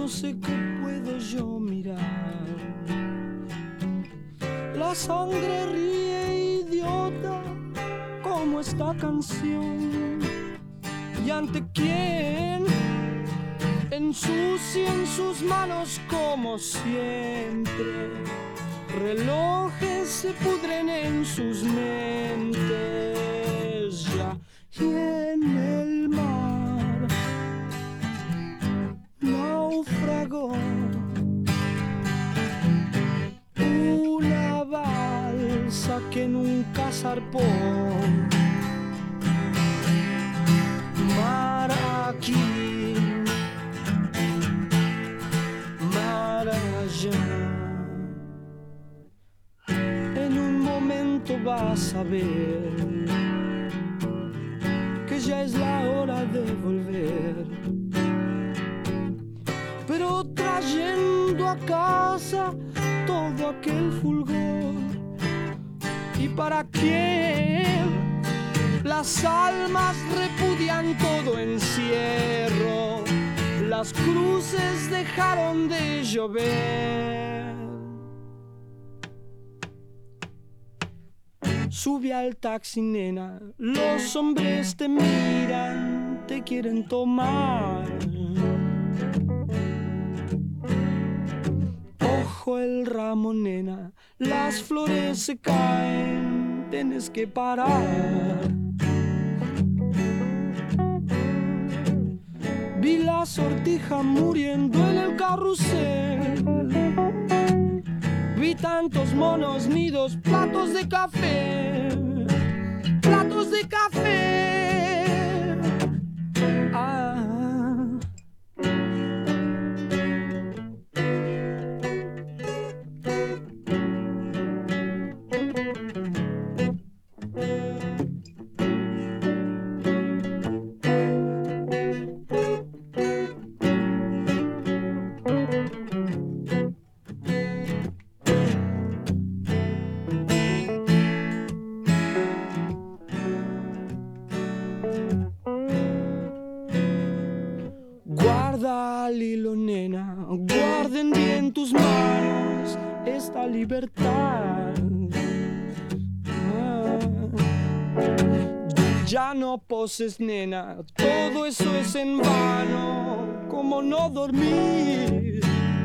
no sé qué puedo yo mirar. La sangre ríe idiota como esta canción. ¿Y ante quién? Ensucian sus manos como siempre. Relojes se pudren en sus mentes ya. Y en el mar naufragó una balsa que nunca zarpó. Mar aquí, mar allá. En un momento vas a ver que ya es la hora de volver, pero trayendo a casa todo aquel fulgor. ¿Y para quién? Las almas repudian todo encierro, las cruces dejaron de llover. Sube al taxi, nena, los hombres te miran, te quieren tomar. Ojo el ramo, nena, las flores se caen, tienes que parar. Vi la sortija muriendo en el carrusel. Vi tantos monos nidos, platos de café, platos de café. Ah. Guarda el hilo, nena, guarden bien tus manos esta libertad. Ya no poses, nena, todo eso es en vano, como no dormir.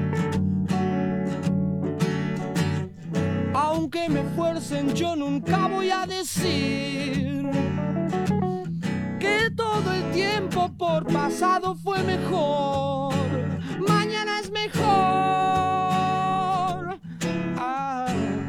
Aunque me fuercen, yo nunca voy a decir que todo el tiempo por pasado fue mejor. Mañana es mejor. Ah.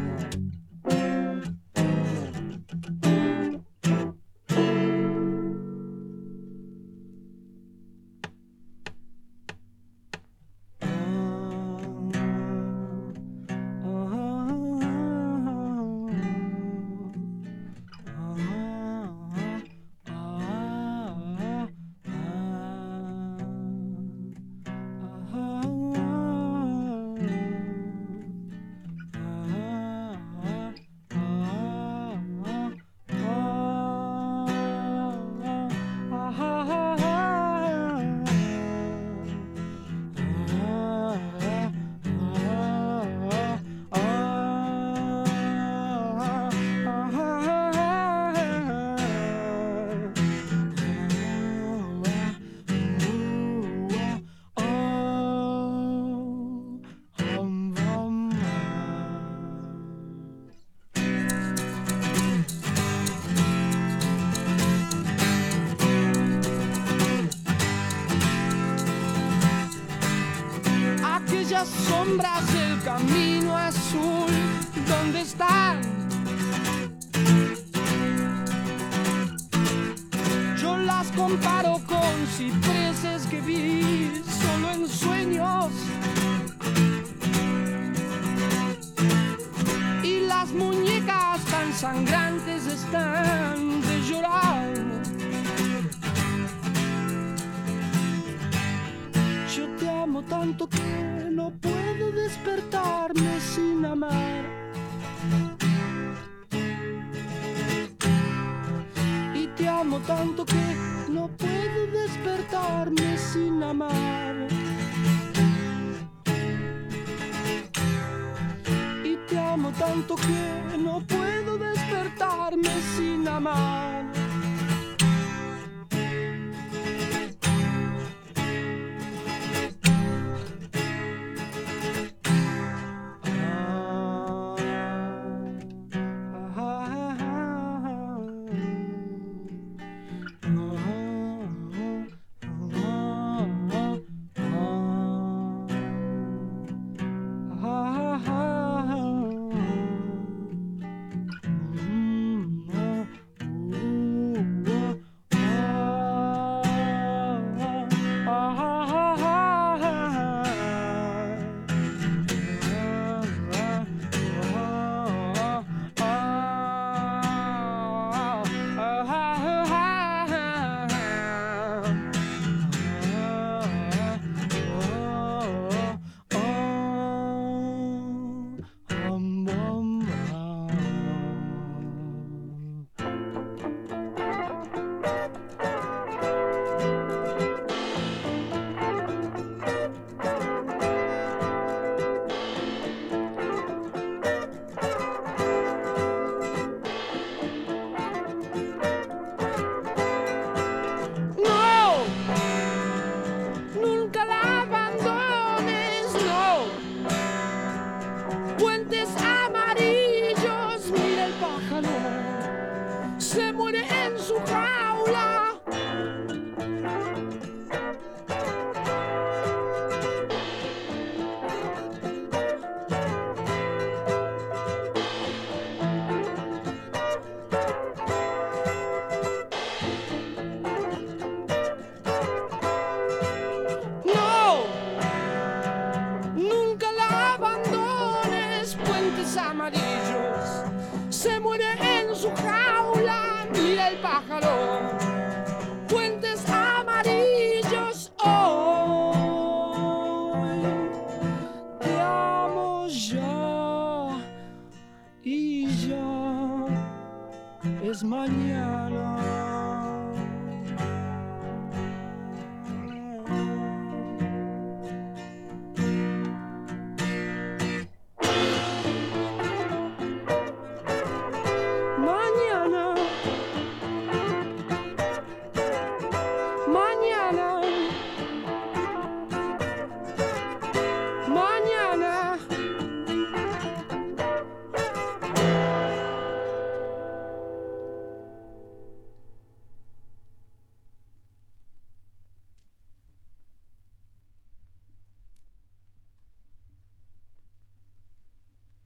Sombras del camino azul, ¿dónde están? Yo las comparo con cipreses que vi solo en sueños, y las muñecas tan sangrantes están de llorar. Yo te amo tanto que no puedo despertarme sin amar. Y te amo tanto que no puedo despertarme sin amar. tanto que no puedo despertarme sin amar.